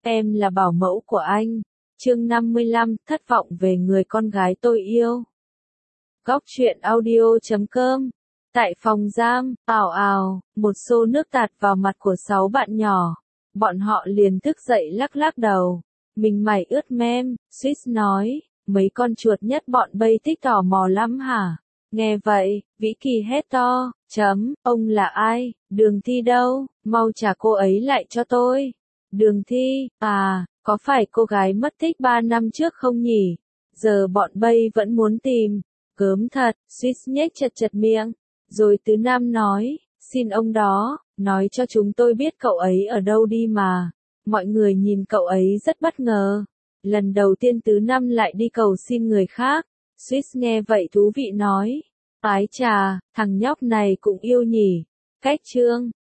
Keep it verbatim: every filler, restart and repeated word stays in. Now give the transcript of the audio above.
em là bảo mẫu của anh. Chương năm mươi lăm, thất vọng về người con gái tôi yêu. Góc truyện audio chấm com. Tại phòng giam, ào ào, một xô nước tạt vào mặt của sáu bạn nhỏ. Bọn họ liền thức dậy lắc lắc đầu. Mình mày ướt mem, Swiss nói, mấy con chuột nhất bọn Bay thích tò mò lắm hả? Nghe vậy, Vĩ Kỳ hét to, chấm, ông là ai, Đường Thi đâu, mau trả cô ấy lại cho tôi. Đường Thi, à, có phải cô gái mất tích ba năm trước không nhỉ? Giờ bọn Bay vẫn muốn tìm. Gớm thật, Swiss nhếch chật chật miệng. Rồi Tứ Nam nói, xin ông đó, nói cho chúng tôi biết cậu ấy ở đâu đi mà. Mọi người nhìn cậu ấy rất bất ngờ. Lần đầu tiên Tứ Nam lại đi cầu xin người khác. Swiss nghe vậy thú vị nói, ái chà, thằng nhóc này cũng yêu nhỉ. Cách chương